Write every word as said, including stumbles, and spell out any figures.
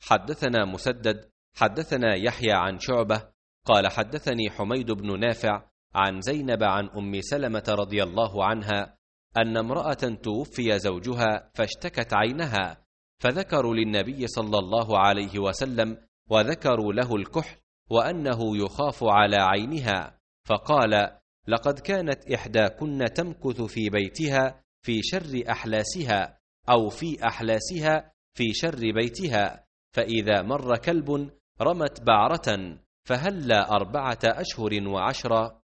حدثنا مسدد حدثنا يحيى عن شعبة قال حدثني حميد بن نافع عن زينب عن أم سلمة رضي الله عنها أن امرأة توفي زوجها فاشتكت عينها، فذكروا للنبي صلى الله عليه وسلم وذكروا له الكحل وأنه يخاف على عينها، فقال: لقد كانت إحداكن تمكث في بيتها في شر أحلاسها، أو في أحلاسها في شر بيتها، فإذا مر كلب رمت بعرة، فهلا أربعة أشهر وعشرة